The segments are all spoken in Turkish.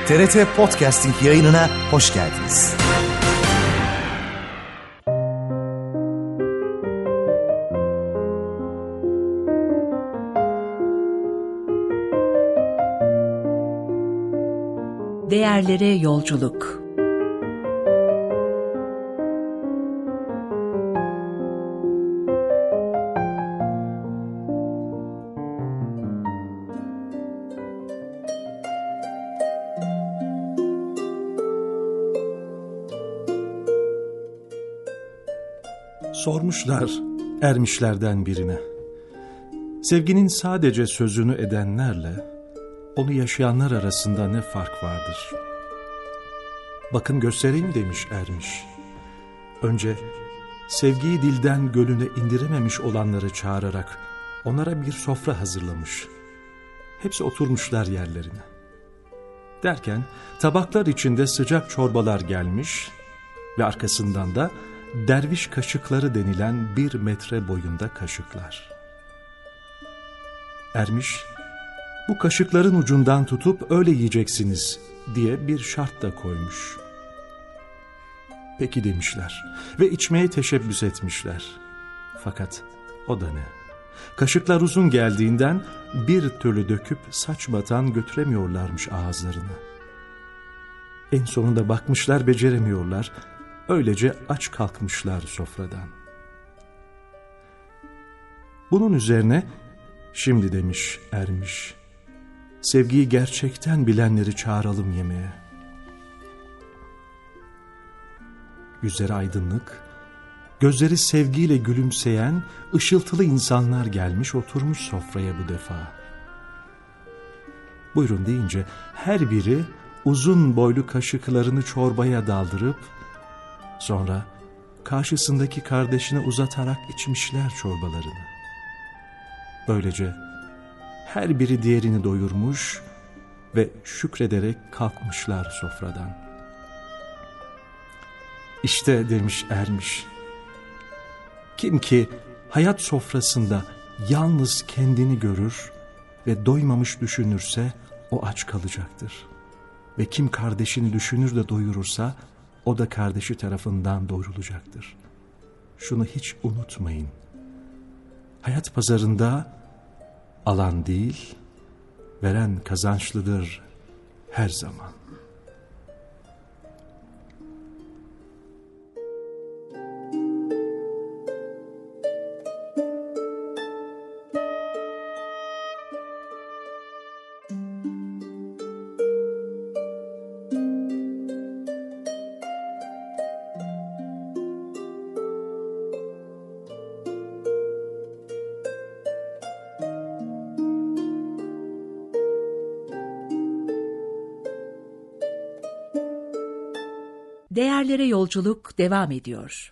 TRT Podcasting yayınına hoş geldiniz. Değerlere yolculuk. Sormuşlar ermişlerden birine, sevginin sadece sözünü edenlerle onu yaşayanlar arasında ne fark vardır? Bakın göstereyim demiş ermiş. Önce sevgiyi dilden gönlüne indirememiş olanları çağırarak onlara bir sofra hazırlamış. Hepsi oturmuşlar yerlerine. Derken tabaklar içinde sıcak çorbalar gelmiş ve arkasından da derviş kaşıkları denilen 1 metre boyunda kaşıklar. Ermiş, bu kaşıkların ucundan tutup öyle yiyeceksiniz diye bir şart da koymuş. Peki demişler ve içmeye teşebbüs etmişler. Fakat o da ne? Kaşıklar uzun geldiğinden bir türlü döküp saçmadan götüremiyorlarmış ağızlarına. En sonunda bakmışlar beceremiyorlar. Öylece aç kalkmışlar sofradan. Bunun üzerine şimdi demiş ermiş, sevgiyi gerçekten bilenleri çağıralım yemeğe. Yüzleri aydınlık, gözleri sevgiyle gülümseyen ışıltılı insanlar gelmiş oturmuş sofraya bu defa. Buyurun deyince her biri uzun boylu kaşıklarını çorbaya daldırıp sonra karşısındaki kardeşine uzatarak içmişler çorbalarını. Böylece her biri diğerini doyurmuş ve şükrederek kalkmışlar sofradan. İşte demiş ermiş, kim ki hayat sofrasında yalnız kendini görür ve doymamış düşünürse o aç kalacaktır. Ve kim kardeşini düşünür de doyurursa o da kardeşi tarafından doyurulacaktır. Şunu hiç unutmayın. Hayat pazarında alan değil, veren kazançlıdır her zaman. Değerlere yolculuk devam ediyor.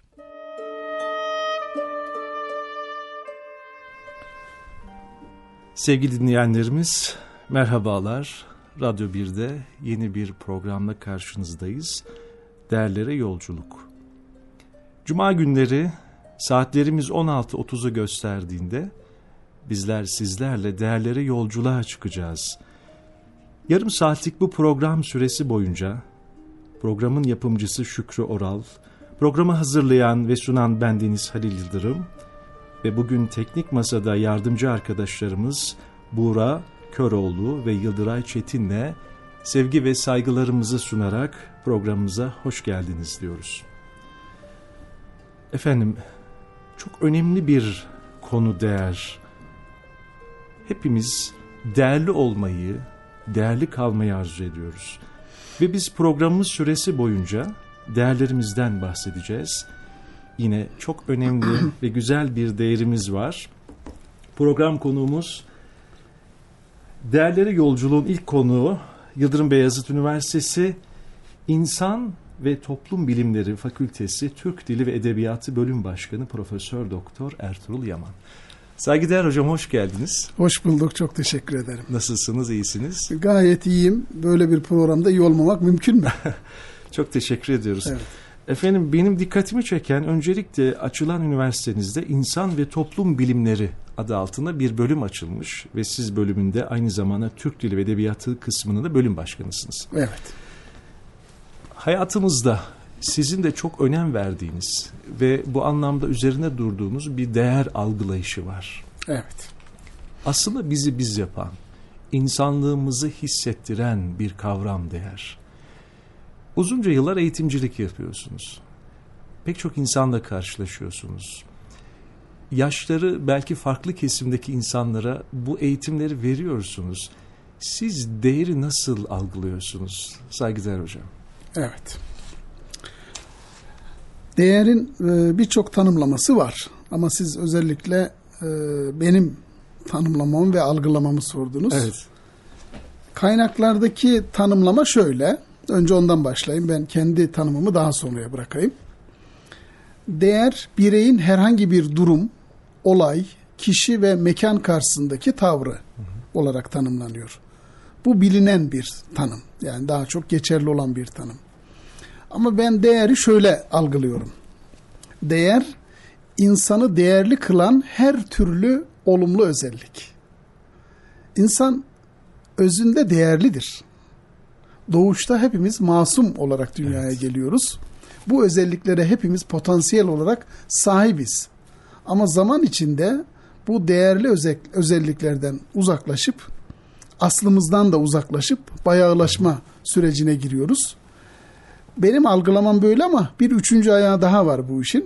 Sevgili dinleyenlerimiz, merhabalar. Radyo 1'de yeni bir programla karşınızdayız. Değerlere yolculuk. Cuma günleri saatlerimiz 16.30'u gösterdiğinde bizler sizlerle değerlere yolculuğa çıkacağız. Yarım saatlik bu program süresi boyunca programın yapımcısı Şükrü Oral, programı hazırlayan ve sunan bendeniz Halil Yıldırım ve bugün teknik masada yardımcı arkadaşlarımız Buğra Köroğlu ve Yıldıray Çetin'le sevgi ve saygılarımızı sunarak programımıza hoş geldiniz diyoruz. Efendim, çok önemli bir konu değer. Hepimiz değerli olmayı, değerli kalmayı arzu ediyoruz. Ve biz programımız süresi boyunca değerlerimizden bahsedeceğiz. Yine çok önemli ve güzel bir değerimiz var. Program konuğumuz, Değerlere Yolculuğun ilk konuğu Yıldırım Beyazıt Üniversitesi İnsan ve Toplum Bilimleri Fakültesi Türk Dili ve Edebiyatı Bölüm Başkanı Profesör Doktor Ertuğrul Yaman. Saygıdeğer hocam, hoş geldiniz. Hoş bulduk, çok teşekkür ederim. Nasılsınız, iyisiniz? Gayet iyiyim. Böyle bir programda iyi olmamak mümkün mü? Çok teşekkür ediyoruz. Evet. Efendim, benim dikkatimi çeken öncelikle açılan üniversitenizde İnsan ve Toplum Bilimleri adı altında bir bölüm açılmış ve siz bölümünde aynı zamanda Türk Dili ve Edebiyatı kısmının da bölüm başkanısınız. Evet. Hayatımızda sizin de çok önem verdiğiniz ve bu anlamda üzerine durduğunuz bir değer algılayışı var. Evet. Aslında bizi biz yapan, insanlığımızı hissettiren bir kavram değer. Uzunca yıllar eğitimcilik yapıyorsunuz. Pek çok insanla karşılaşıyorsunuz. Yaşları belki farklı kesimdeki insanlara bu eğitimleri veriyorsunuz. Siz değeri nasıl algılıyorsunuz saygıdeğer hocam? Evet. Değerin birçok tanımlaması var. Ama siz özellikle benim tanımlamamı ve algılamamı sordunuz. Evet. Kaynaklardaki tanımlama şöyle. Önce ondan başlayayım. Ben kendi tanımımı daha sonraya bırakayım. Değer, bireyin herhangi bir durum, olay, kişi ve mekan karşısındaki tavrı olarak tanımlanıyor. Bu bilinen bir tanım. Yani daha çok geçerli olan bir tanım. Ama ben değeri şöyle algılıyorum. Değer, insanı değerli kılan her türlü olumlu özellik. İnsan özünde değerlidir. Doğuşta hepimiz masum olarak dünyaya geliyoruz. Bu özelliklere hepimiz potansiyel olarak sahibiz. Ama zaman içinde bu değerli özelliklerden uzaklaşıp, aslımızdan da uzaklaşıp bayağılaşma sürecine giriyoruz. Benim algılamam böyle ama bir üçüncü ayağı daha var bu işin.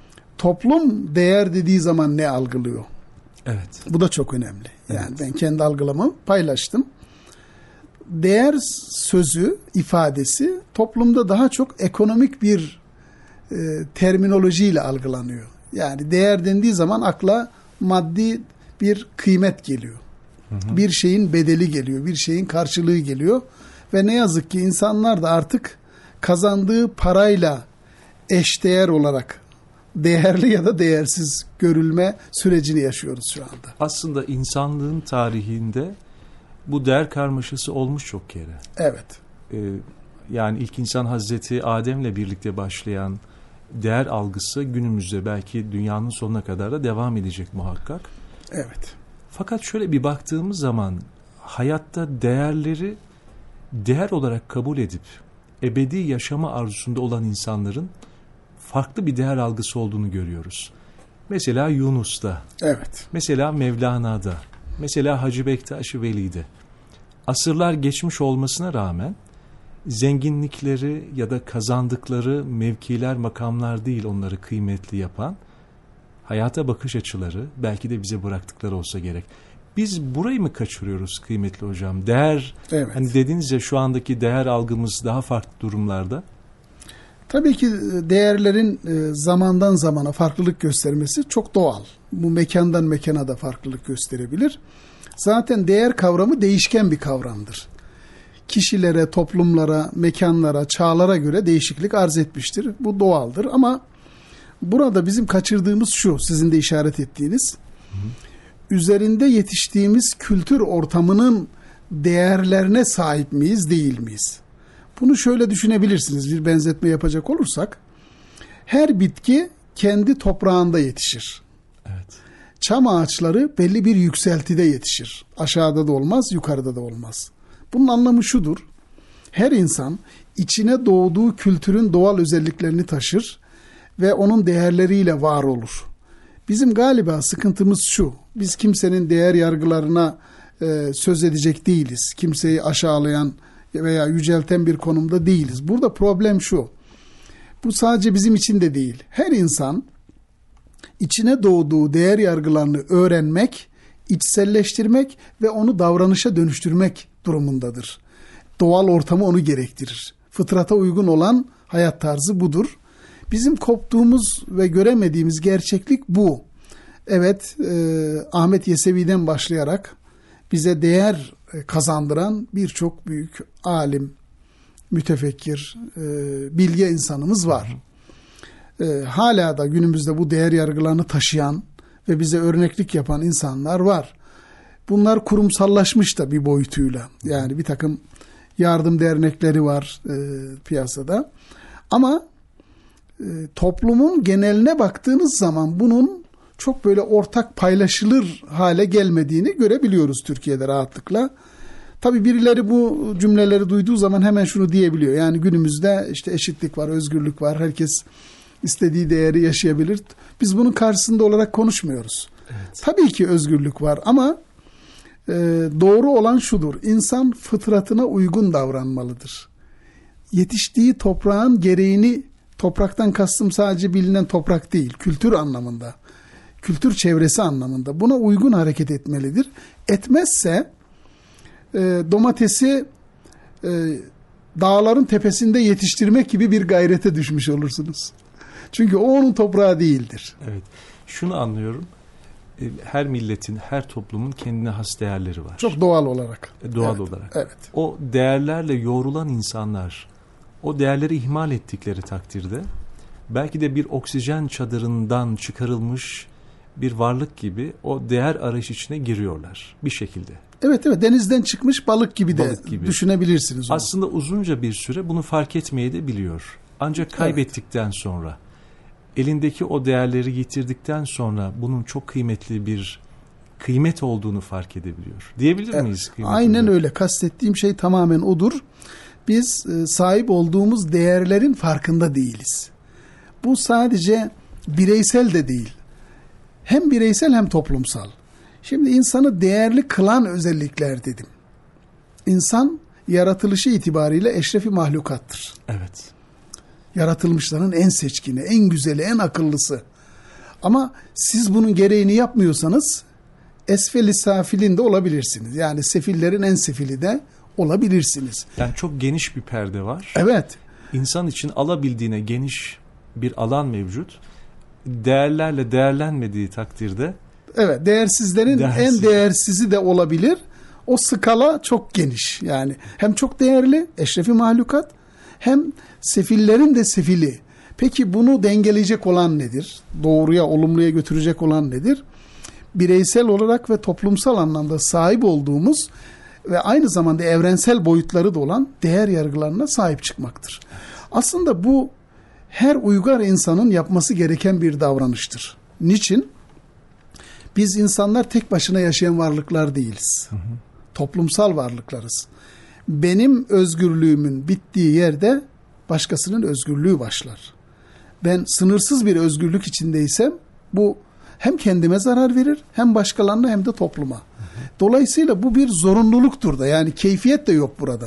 Toplum değer dediği zaman ne algılıyor? Evet. Bu da çok önemli. Yani ben kendi algılamamı paylaştım. Değer sözü, ifadesi toplumda daha çok ekonomik bir terminolojiyle algılanıyor. Yani değer dendiği zaman akla maddi bir kıymet geliyor. Bir şeyin bedeli geliyor, bir şeyin karşılığı geliyor. Ve ne yazık ki insanlar da artık kazandığı parayla eşdeğer olarak değerli ya da değersiz görülme sürecini yaşıyoruz şu anda. Aslında insanlığın tarihinde bu değer karmaşası olmuş çok kere. Evet. Yani ilk insan Hazreti Adem'le birlikte başlayan değer algısı günümüzde belki dünyanın sonuna kadar da devam edecek muhakkak. Evet. Fakat şöyle bir baktığımız zaman hayatta değerleri değer olarak kabul edip ebedi yaşama arzusunda olan insanların farklı bir değer algısı olduğunu görüyoruz. Mesela Yunus'ta, Evet. mesela Mevlana'da, mesela Hacı Bektaş-ı Veli'de. Asırlar geçmiş olmasına rağmen zenginlikleri ya da kazandıkları mevkiler, makamlar değil onları kıymetli yapan, hayata bakış açıları belki de bize bıraktıkları olsa gerek. Biz burayı mı kaçırıyoruz kıymetli hocam? Değer, Evet. hani dediniz ya şu andaki değer algımız daha farklı durumlarda. Tabii ki değerlerin zamandan zamana farklılık göstermesi çok doğal. Bu mekandan mekana da farklılık gösterebilir. Zaten değer kavramı değişken bir kavramdır. Kişilere, toplumlara, mekanlara, çağlara göre değişiklik arz etmiştir. Bu doğaldır ama burada bizim kaçırdığımız şu, sizin de işaret ettiğiniz, üzerinde yetiştiğimiz kültür ortamının değerlerine sahip miyiz, değil miyiz? Bunu şöyle düşünebilirsiniz, bir benzetme yapacak olursak, her bitki kendi toprağında yetişir. Evet. Çam ağaçları belli bir yükseltide yetişir. Aşağıda da olmaz, yukarıda da olmaz. Bunun anlamı şudur, her insan içine doğduğu kültürün doğal özelliklerini taşır ve onun değerleriyle var olur. Bizim galiba sıkıntımız şu, biz kimsenin değer yargılarına söz edecek değiliz. Kimseyi aşağılayan veya yücelten bir konumda değiliz. Burada problem şu, bu sadece bizim için de değil. Her insan içine doğduğu değer yargılarını öğrenmek, içselleştirmek ve onu davranışa dönüştürmek durumundadır. Doğal ortamı onu gerektirir. Fıtrata uygun olan hayat tarzı budur. Bizim koptuğumuz ve göremediğimiz gerçeklik bu. Evet, Ahmet Yesevi'den başlayarak bize değer kazandıran birçok büyük alim, mütefekkir, bilge insanımız var. Hala da günümüzde bu değer yargılarını taşıyan ve bize örneklik yapan insanlar var. Bunlar kurumsallaşmış da bir boyutuyla. Yani bir takım yardım dernekleri var piyasada. Ama toplumun geneline baktığınız zaman bunun çok böyle ortak paylaşılır hale gelmediğini görebiliyoruz Türkiye'de rahatlıkla. Tabii birileri bu cümleleri duyduğu zaman hemen şunu diyebiliyor. Yani günümüzde işte eşitlik var, özgürlük var. Herkes istediği değeri yaşayabilir. Biz bunun karşısında olarak konuşmuyoruz. Evet. Tabii ki özgürlük var ama doğru olan şudur. İnsan fıtratına uygun davranmalıdır. Yetiştiği toprağın gereğini, topraktan kastım sadece bilinen toprak değil, kültür anlamında, kültür çevresi anlamında buna uygun hareket etmelidir. Etmezse domatesi dağların tepesinde yetiştirmek gibi bir gayrete düşmüş olursunuz. Çünkü o onun toprağı değildir. Evet. Şunu anlıyorum. Her milletin, her toplumun kendine has değerleri var. Çok doğal olarak. Doğal olarak. Evet. O değerlerle yoğrulan insanlar, o değerleri ihmal ettikleri takdirde belki de bir oksijen çadırından çıkarılmış bir varlık gibi o değer arayış içine giriyorlar bir şekilde. Evet, denizden çıkmış balık gibi de düşünebilirsiniz onu. Aslında uzunca bir süre bunu fark etmeyi de biliyor. Ancak kaybettikten sonra, elindeki o değerleri yitirdikten sonra bunun çok kıymetli bir kıymet olduğunu fark edebiliyor. Diyebilir miyiz? Aynen öyle. Kastettiğim şey tamamen odur. Biz sahip olduğumuz değerlerin farkında değiliz. Bu sadece bireysel de değil. Hem bireysel hem toplumsal. Şimdi insanı değerli kılan özellikler dedim. İnsan yaratılışı itibariyle eşrefi mahlukattır. Evet. Yaratılmışların en seçkini, en güzeli, en akıllısı. Ama siz bunun gereğini yapmıyorsanız esfel-i safilin de olabilirsiniz. Yani sefillerin en sefili de olabilirsiniz. Yani çok geniş bir perde var. Evet. İnsan için alabildiğine geniş bir alan mevcut. Değerlerle değerlenmediği takdirde evet, değersizlerin en değersizi de olabilir. O skala çok geniş. Yani hem çok değerli, eşrefi mahlukat, hem sefillerin de sefili. Peki bunu dengeleyecek olan nedir? Doğruya, olumluya götürecek olan nedir? Bireysel olarak ve toplumsal anlamda sahip olduğumuz ve aynı zamanda evrensel boyutları da olan değer yargılarına sahip çıkmaktır. Aslında bu her uygar insanın yapması gereken bir davranıştır. Niçin? Biz insanlar tek başına yaşayan varlıklar değiliz. Toplumsal varlıklarız. Benim özgürlüğümün bittiği yerde başkasının özgürlüğü başlar. Ben sınırsız bir özgürlük içindeysem bu hem kendime zarar verir, hem başkalarına, hem de topluma. Dolayısıyla bu bir zorunluluktur da, yani keyfiyet de yok burada.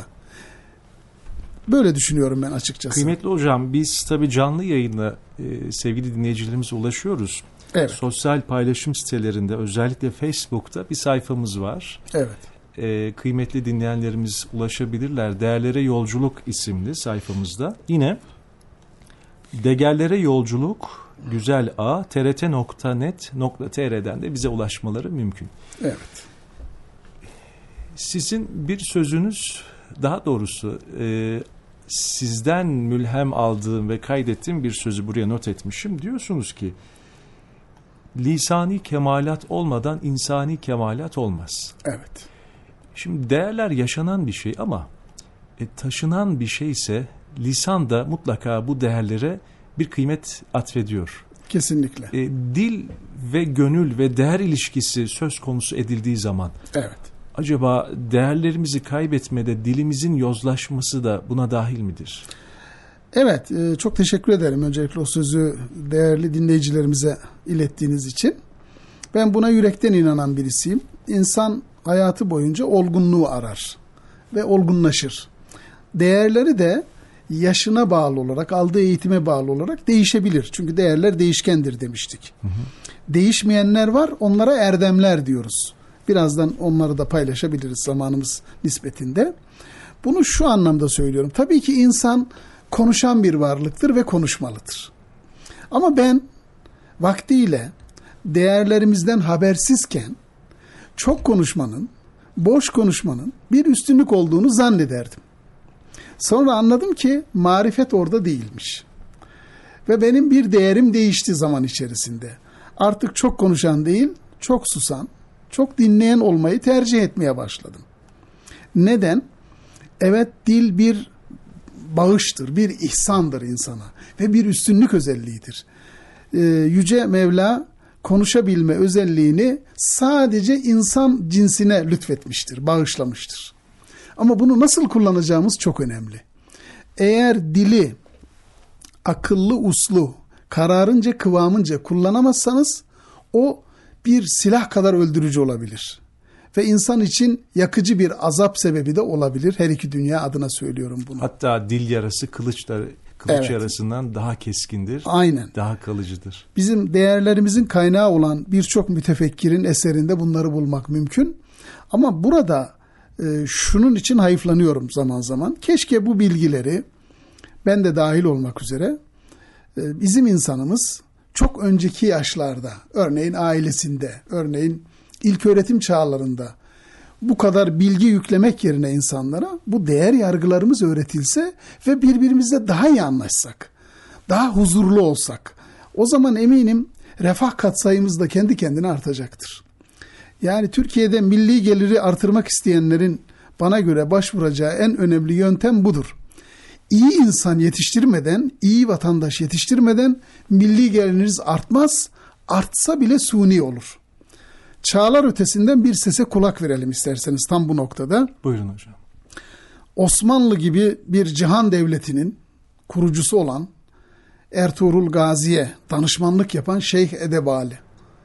Böyle düşünüyorum ben açıkçası. Kıymetli hocam, biz tabii canlı yayınla sevgili dinleyicilerimize ulaşıyoruz. Evet. Sosyal paylaşım sitelerinde, özellikle Facebook'ta bir sayfamız var. Evet. Kıymetli dinleyenlerimiz ulaşabilirler. Değerlere Yolculuk isimli sayfamızda. Yine Değerlere Yolculuk Güzel A trt.net.tr'den de bize ulaşmaları mümkün. Evet. Sizin bir sözünüz, daha doğrusu sizden mülhem aldığım ve kaydettiğim bir sözü buraya not etmişim. Diyorsunuz ki lisani kemalat olmadan insani kemalat olmaz. Evet. Şimdi değerler yaşanan bir şey ama taşınan bir şeyse lisan da mutlaka bu değerlere bir kıymet atfediyor. Kesinlikle. Dil ve gönül ve değer ilişkisi söz konusu edildiği zaman evet, acaba değerlerimizi kaybetmede dilimizin yozlaşması da buna dahil midir? Evet, çok teşekkür ederim öncelikle o sözü değerli dinleyicilerimize ilettiğiniz için. Ben buna yürekten inanan birisiyim. İnsan hayatı boyunca olgunluğu arar ve olgunlaşır. Değerleri de yaşına bağlı olarak, aldığı eğitime bağlı olarak değişebilir. Çünkü değerler değişkendir demiştik. Değişmeyenler var, onlara erdemler diyoruz. Birazdan onları da paylaşabiliriz zamanımız nispetinde. Bunu şu anlamda söylüyorum. Tabii ki insan konuşan bir varlıktır ve konuşmalıdır. Ama ben vaktiyle değerlerimizden habersizken çok konuşmanın, boş konuşmanın bir üstünlük olduğunu zannederdim. Sonra anladım ki marifet orada değilmiş. Ve benim bir değerim değişti zaman içerisinde. Artık çok konuşan değil, çok susan, çok dinleyen olmayı tercih etmeye başladım. Neden? Evet, dil bir bağıştır, bir ihsandır insana ve bir üstünlük özelliğidir. Yüce Mevla konuşabilme özelliğini sadece insan cinsine lütfetmiştir, bağışlamıştır. Ama bunu nasıl kullanacağımız çok önemli. Eğer dili akıllı uslu, kararınca kıvamınca kullanamazsanız o bir silah kadar öldürücü olabilir. Ve insan için yakıcı bir azap sebebi de olabilir. Her iki dünya adına söylüyorum bunu. Hatta dil yarası kılıç yarasından daha keskindir. Aynen. Daha kalıcıdır. Bizim değerlerimizin kaynağı olan birçok mütefekkirin eserinde bunları bulmak mümkün. Ama burada şunun için hayıflanıyorum zaman zaman. Keşke bu bilgileri, ben de dahil olmak üzere, bizim insanımız çok önceki yaşlarda, örneğin ailesinde, örneğin ilköğretim çağlarında bu kadar bilgi yüklemek yerine insanlara bu değer yargılarımız öğretilse ve birbirimizle daha iyi anlaşsak, daha huzurlu olsak, o zaman eminim refah katsayımız da kendi kendine artacaktır. Yani Türkiye'de milli geliri artırmak isteyenlerin bana göre başvuracağı en önemli yöntem budur. İyi insan yetiştirmeden, iyi vatandaş yetiştirmeden milli geliriniz artmaz, artsa bile suni olur. Çağlar ötesinden bir sese kulak verelim isterseniz tam bu noktada. Buyurun hocam. Osmanlı gibi bir cihan devletinin kurucusu olan Ertuğrul Gazi'ye danışmanlık yapan Şeyh Edebali,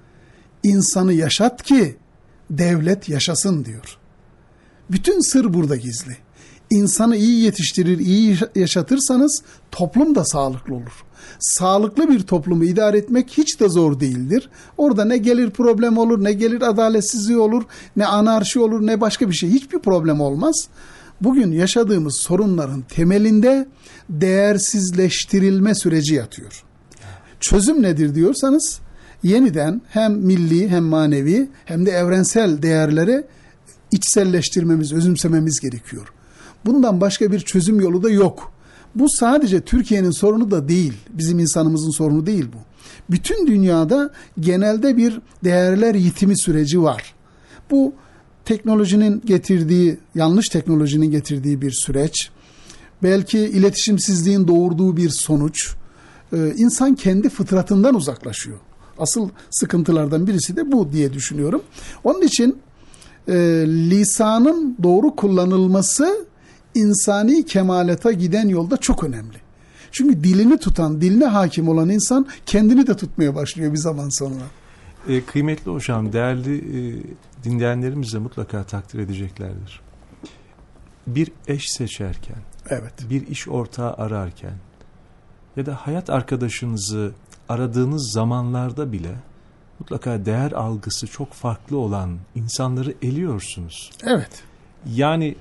insanı yaşat ki devlet yaşasın diyor. Bütün sır burada gizli. İnsanı iyi yetiştirir, iyi yaşatırsanız toplum da sağlıklı olur. Sağlıklı bir toplumu idare etmek hiç de zor değildir. Orada ne gelir problem olur, ne gelir adaletsizliği olur, ne anarşi olur, ne başka bir şey. Hiçbir problem olmaz. Bugün yaşadığımız sorunların temelinde değersizleştirilme süreci yatıyor. Çözüm nedir diyorsanız, yeniden hem milli hem manevi hem de evrensel değerleri içselleştirmemiz, özümsememiz gerekiyor. Bundan başka bir çözüm yolu da yok. Bu sadece Türkiye'nin sorunu da değil, bizim insanımızın sorunu değil bu. Bütün dünyada genelde bir değerler yitimi süreci var. Bu teknolojinin getirdiği, yanlış teknolojinin getirdiği bir süreç. Belki iletişimsizliğin doğurduğu bir sonuç. İnsan kendi fıtratından uzaklaşıyor. Asıl sıkıntılardan birisi de bu diye düşünüyorum. Onun için lisanın doğru kullanılması insani kemalata giden yolda çok önemli. Çünkü dilini tutan, diline hakim olan insan kendini de tutmaya başlıyor bir zaman sonra. Kıymetli hocam, değerli dinleyenlerimiz de mutlaka takdir edeceklerdir. Bir eş seçerken, evet, bir iş ortağı ararken ya da hayat arkadaşınızı aradığınız zamanlarda bile mutlaka değer algısı çok farklı olan insanları eliyorsunuz. Evet. Yani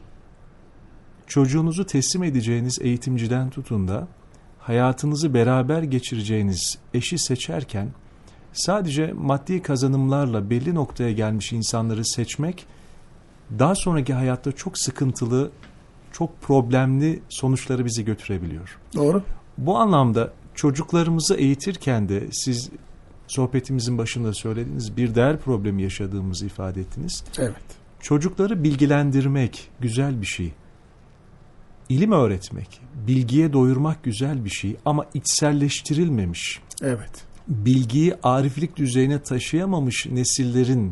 çocuğunuzu teslim edeceğiniz eğitimciden tutun da hayatınızı beraber geçireceğiniz eşi seçerken sadece maddi kazanımlarla belli noktaya gelmiş insanları seçmek daha sonraki hayatta çok sıkıntılı, çok problemli sonuçları bizi götürebiliyor. Doğru. Bu anlamda çocuklarımızı eğitirken de siz sohbetimizin başında söylediğiniz bir değer problemi yaşadığımızı ifade ettiniz. Evet. Çocukları bilgilendirmek güzel bir şey. İlim öğretmek, bilgiye doyurmak güzel bir şey ama içselleştirilmemiş. Evet. Bilgiyi ariflik düzeyine taşıyamamış nesillerin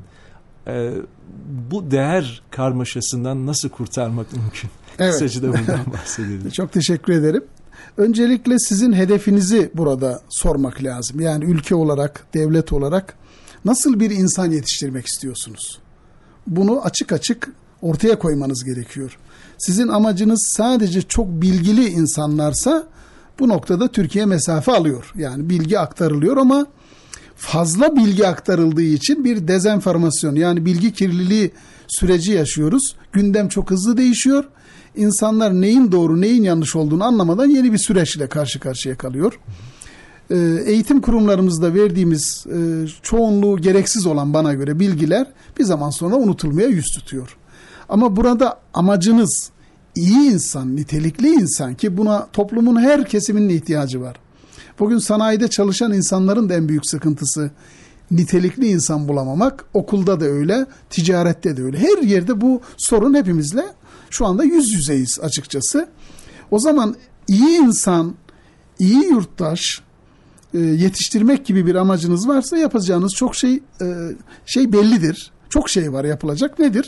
bu değer karmaşasından nasıl kurtarmak mümkün? Evet. Kısaca da bundan bahsedelim. Çok teşekkür ederim. Öncelikle sizin hedefinizi burada sormak lazım. Yani ülke olarak, devlet olarak nasıl bir insan yetiştirmek istiyorsunuz? Bunu açık açık ortaya koymanız gerekiyor. Sizin amacınız sadece çok bilgili insanlarsa bu noktada Türkiye mesafe alıyor. Yani bilgi aktarılıyor ama fazla bilgi aktarıldığı için bir dezenformasyon, yani bilgi kirliliği süreci yaşıyoruz. Gündem çok hızlı değişiyor. İnsanlar neyin doğru neyin yanlış olduğunu anlamadan yeni bir süreçle karşı karşıya kalıyor. Eğitim kurumlarımızda verdiğimiz çoğunluğu gereksiz olan bana göre bilgiler bir zaman sonra unutulmaya yüz tutuyor. Ama burada amacınız iyi insan, nitelikli insan, ki buna toplumun her kesiminin ihtiyacı var. Bugün sanayide çalışan insanların da en büyük sıkıntısı nitelikli insan bulamamak. Okulda da öyle, ticarette de öyle. Her yerde bu sorun hepimizle şu anda yüz yüzeyiz açıkçası. O zaman iyi insan, iyi yurttaş yetiştirmek gibi bir amacınız varsa yapacağınız çok şey bellidir. Çok şey var yapılacak. Nedir?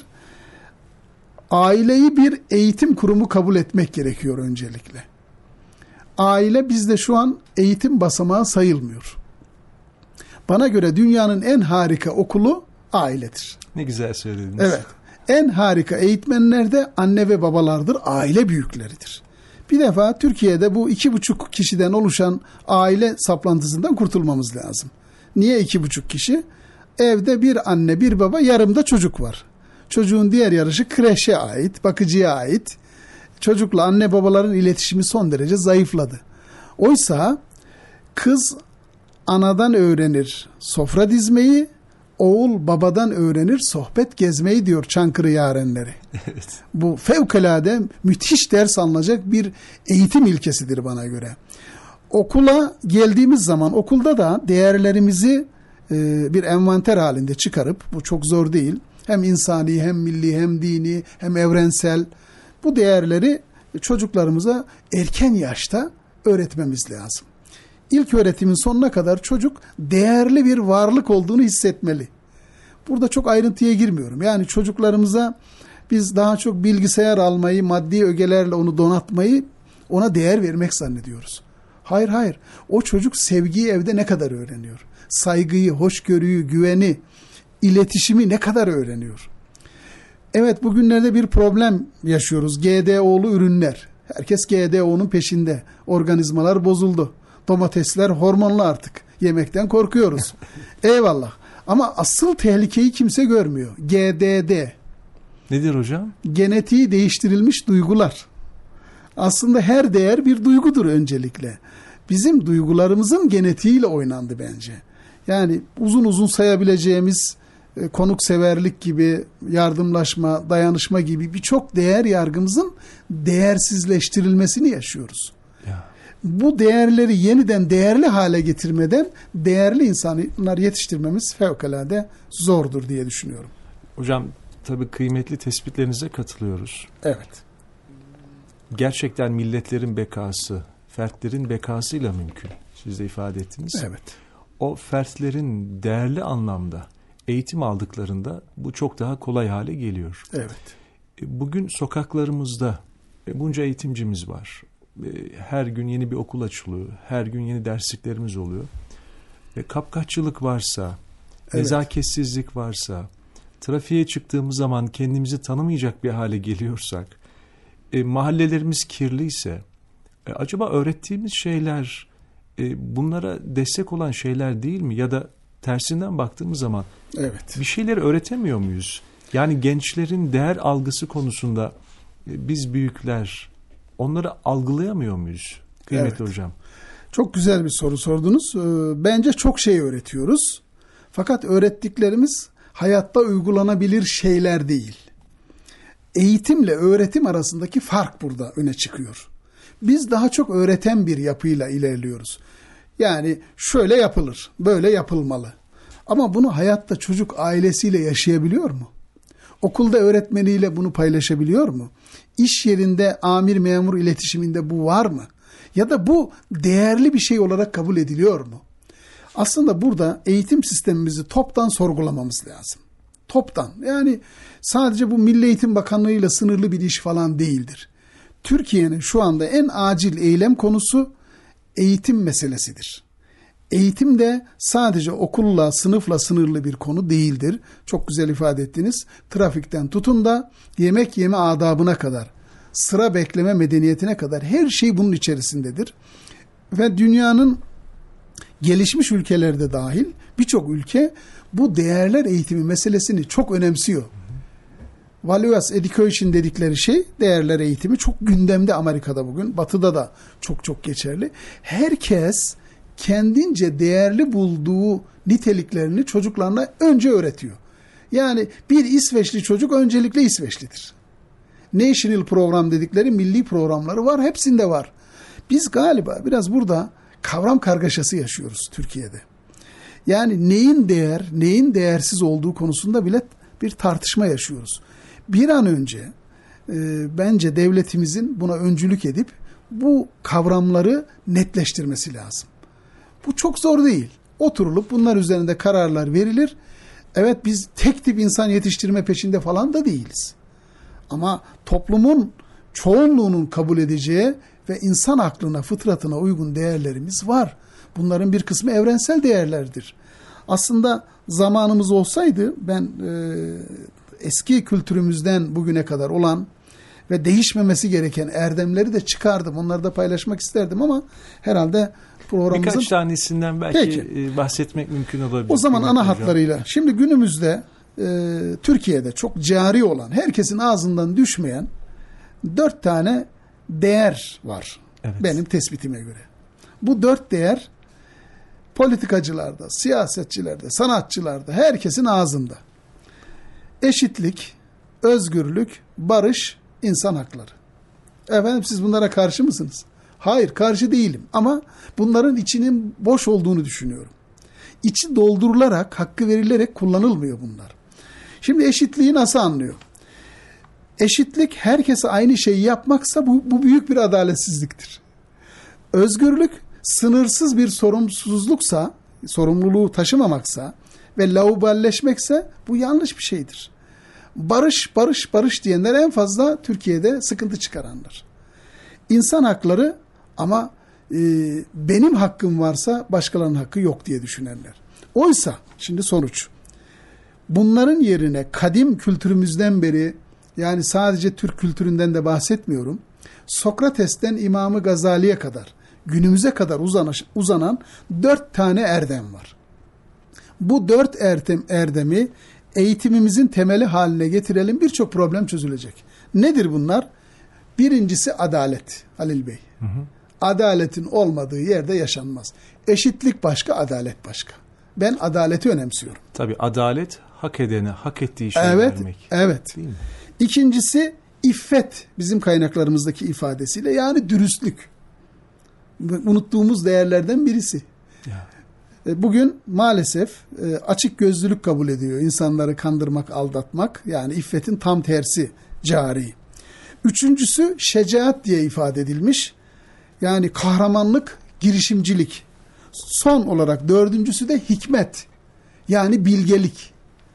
Aileyi bir eğitim kurumu kabul etmek gerekiyor öncelikle. Aile bizde şu an eğitim basamağı sayılmıyor. Bana göre dünyanın en harika okulu ailedir. Ne güzel söylediniz. Evet. En harika eğitmenler de anne ve babalardır, aile büyükleridir. Bir defa Türkiye'de bu 2,5 kişiden oluşan aile saplantısından kurtulmamız lazım. Niye 2,5 kişi? Evde bir anne, bir baba, yarımda çocuk var. Çocuğun diğer yarışı kreşe ait, bakıcıya ait. Çocukla anne babaların iletişimi son derece zayıfladı. Oysa kız anadan öğrenir sofra dizmeyi, oğul babadan öğrenir sohbet gezmeyi diyor Çankırı yarenleri. Evet. Bu fevkalade müthiş ders alınacak bir eğitim ilkesidir bana göre. Okula geldiğimiz zaman okulda da değerlerimizi bir envanter halinde çıkarıp, bu çok zor değil, hem insani hem milli hem dini hem evrensel, bu değerleri çocuklarımıza erken yaşta öğretmemiz lazım. İlk öğretimin sonuna kadar çocuk değerli bir varlık olduğunu hissetmeli. Burada çok ayrıntıya girmiyorum. Yani çocuklarımıza biz daha çok bilgisayar almayı, maddi ögelerle onu donatmayı, ona değer vermek zannediyoruz. Hayır. O çocuk sevgiyi evde ne kadar öğreniyor? Saygıyı, hoşgörüyü, güveni, iletişimi ne kadar öğreniyor? Evet, bugünlerde bir problem yaşıyoruz. GDO'lu ürünler. Herkes GDO'nun peşinde. Organizmalar bozuldu. Domatesler hormonlu artık. Yemekten korkuyoruz. Eyvallah. Ama asıl tehlikeyi kimse görmüyor. GDD. Nedir hocam? Genetiği değiştirilmiş duygular. Aslında her değer bir duygudur öncelikle. Bizim duygularımızın genetiğiyle oynandı bence. Yani uzun uzun sayabileceğimiz konukseverlik gibi, yardımlaşma, dayanışma gibi birçok değer yargımızın değersizleştirilmesini yaşıyoruz. Ya. Bu değerleri yeniden değerli hale getirmeden değerli insanlar yetiştirmemiz fevkalade zordur diye düşünüyorum. Hocam tabii kıymetli tespitlerinize katılıyoruz. Evet. Gerçekten milletlerin bekası, fertlerin bekasıyla mümkün. Siz de ifade ettiniz. Evet. O fertlerin değerli anlamda eğitim aldıklarında bu çok daha kolay hale geliyor. Evet. Bugün sokaklarımızda bunca eğitimcimiz var. Her gün yeni bir okul açılıyor. Her gün yeni dersliklerimiz oluyor. Kapkaççılık varsa, evet, nezaketsizlik varsa, trafiğe çıktığımız zaman kendimizi tanımayacak bir hale geliyorsak, mahallelerimiz kirliyse, acaba öğrettiğimiz şeyler bunlara destek olan şeyler değil mi? Ya da tersinden baktığımız zaman evet, bir şeyleri öğretemiyor muyuz? Yani gençlerin değer algısı konusunda biz büyükler onları algılayamıyor muyuz? Kıymetli evet, hocam. Çok güzel bir soru sordunuz. Bence çok şey öğretiyoruz. Fakat öğrettiklerimiz hayatta uygulanabilir şeyler değil. Eğitimle öğretim arasındaki fark burada öne çıkıyor. Biz daha çok öğreten bir yapıyla ilerliyoruz. Yani şöyle yapılır, böyle yapılmalı. Ama bunu hayatta çocuk ailesiyle yaşayabiliyor mu? Okulda öğretmeniyle bunu paylaşabiliyor mu? İş yerinde amir memur iletişiminde bu var mı? Ya da bu değerli bir şey olarak kabul ediliyor mu? Aslında burada eğitim sistemimizi toptan sorgulamamız lazım. Toptan. Yani sadece bu Milli Eğitim Bakanlığı ile sınırlı bir iş falan değildir. Türkiye'nin şu anda en acil eylem konusu eğitim meselesidir. Eğitim de sadece okulla, sınıfla sınırlı bir konu değildir. Çok güzel ifade ettiniz. Trafikten tutun da yemek yeme adabına kadar, sıra bekleme medeniyetine kadar her şey bunun içerisindedir. Ve dünyanın gelişmiş ülkelerde dahil birçok ülke bu değerler eğitimi meselesini çok önemsiyor. Values education dedikleri şey, değerler eğitimi çok gündemde Amerika'da bugün. Batı'da da çok geçerli. Herkes kendince değerli bulduğu niteliklerini çocuklarına önce öğretiyor. Yani bir İsveçli çocuk öncelikle İsveçlidir. National program dedikleri milli programları var, hepsinde var. Biz galiba biraz burada kavram kargaşası yaşıyoruz Türkiye'de. Yani neyin değer, neyin değersiz olduğu konusunda bile bir tartışma yaşıyoruz. Bir an önce bence devletimizin buna öncülük edip bu kavramları netleştirmesi lazım. Bu çok zor değil. Oturulup bunlar üzerinde kararlar verilir. Evet, biz tek tip insan yetiştirme peşinde falan da değiliz. Ama toplumun çoğunluğunun kabul edeceği ve insan aklına, fıtratına uygun değerlerimiz var. Bunların bir kısmı evrensel değerlerdir. Aslında zamanımız olsaydı ben eski kültürümüzden bugüne kadar olan ve değişmemesi gereken erdemleri de çıkardım. Onları da paylaşmak isterdim ama herhalde programımızın... Birkaç tanesinden belki bahsetmek mümkün olabilir. O zaman ana hatlarıyla. Şimdi günümüzde Türkiye'de çok cari olan, herkesin ağzından düşmeyen 4 tane değer var. Evet. Benim tespitime göre. Bu 4 değer politikacılarda, siyasetçilerde, sanatçılarda, herkesin ağzında. Eşitlik, özgürlük, barış, insan hakları. Efendim, siz bunlara karşı mısınız? Hayır, karşı değilim ama bunların içinin boş olduğunu düşünüyorum. İçi doldurularak, hakkı verilerek kullanılmıyor bunlar. Şimdi eşitliği nasıl anlıyor? Eşitlik, herkese aynı şeyi yapmaksa bu büyük bir adaletsizliktir. Özgürlük, sınırsız bir sorumsuzluksa, sorumluluğu taşımamaksa ve lauballeşmekse bu yanlış bir şeydir. Barış, barış, barış diyenler en fazla Türkiye'de sıkıntı çıkaranlar. İnsan hakları ama benim hakkım varsa başkalarının hakkı yok diye düşünenler. Oysa şimdi sonuç. Bunların yerine kadim kültürümüzden beri, yani sadece Türk kültüründen de bahsetmiyorum, Sokrates'ten İmam-ı Gazali'ye kadar, günümüze kadar uzanan 4 tane erdem var. Bu 4 erdemi eğitimimizin temeli haline getirelim, birçok problem çözülecek. Nedir bunlar? Birincisi adalet Halil Bey. Hı hı. Adaletin olmadığı yerde yaşanmaz. Eşitlik başka, adalet başka. Ben adaleti önemsiyorum. Tabii adalet hak edene hak ettiği şeyi vermek. Evet. Değil mi? İkincisi iffet, bizim kaynaklarımızdaki ifadesiyle, yani dürüstlük. Unuttuğumuz değerlerden birisi. Ya. Bugün maalesef açık gözlülük kabul ediyor. İnsanları kandırmak, aldatmak, yani iffetin tam tersi cari. Üçüncüsü şecaat diye ifade edilmiş. Yani kahramanlık, girişimcilik. Son olarak dördüncüsü de hikmet. Yani bilgelik.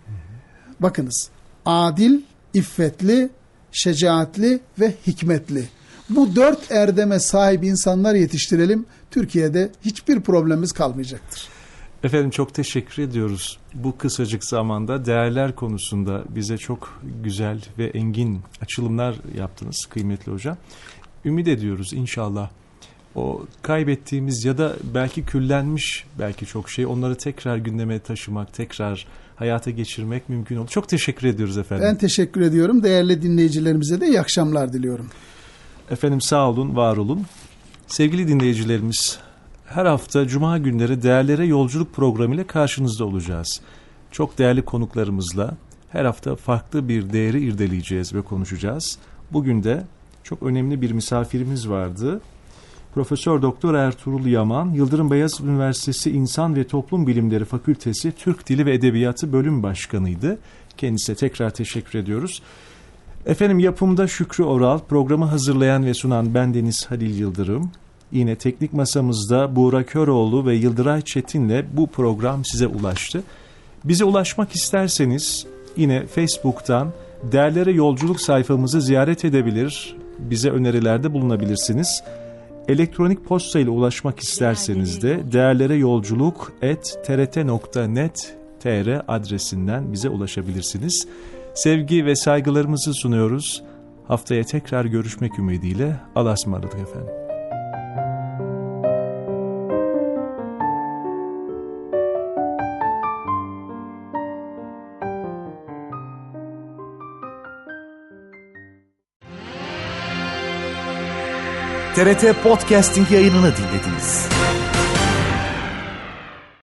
Bakınız, adil, iffetli, şecaatli ve hikmetli. Bu 4 erdeme sahip insanlar yetiştirelim. Türkiye'de hiçbir problemimiz kalmayacaktır. Efendim, çok teşekkür ediyoruz. Bu kısacık zamanda değerler konusunda bize çok güzel ve engin açılımlar yaptınız kıymetli hocam. Ümit ediyoruz inşallah o kaybettiğimiz ya da belki küllenmiş belki çok şey, onları tekrar gündeme taşımak, tekrar hayata geçirmek mümkün olur. Çok teşekkür ediyoruz efendim. Ben teşekkür ediyorum. Değerli dinleyicilerimize de iyi akşamlar diliyorum. Efendim, sağ olun, var olun. Sevgili dinleyicilerimiz, her hafta Cuma günleri Değerlere Yolculuk programıyla karşınızda olacağız. Çok değerli konuklarımızla her hafta farklı bir değeri irdeleyeceğiz ve konuşacağız. Bugün de çok önemli bir misafirimiz vardı. Profesör Doktor Ertuğrul Yaman, Yıldırım Beyazıt Üniversitesi İnsan ve Toplum Bilimleri Fakültesi Türk Dili ve Edebiyatı Bölüm Başkanıydı. Kendisine tekrar teşekkür ediyoruz. Efendim, yapımda Şükrü Oral, programı hazırlayan ve sunan bendeniz Halil Yıldırım. Yine teknik masamızda Buğra Köroğlu ve Yıldıray Çetin'le bu program size ulaştı. Bize ulaşmak isterseniz yine Facebook'tan Değerlere Yolculuk sayfamızı ziyaret edebilir, bize önerilerde bulunabilirsiniz. Elektronik posta ile ulaşmak isterseniz de değerlereyolculuk@trt.net.tr adresinden bize ulaşabilirsiniz. Sevgi ve saygılarımızı sunuyoruz. Haftaya tekrar görüşmek ümidiyle. Allah'a ısmarladık efendim. TRT Podcasting yayınını dinlediniz.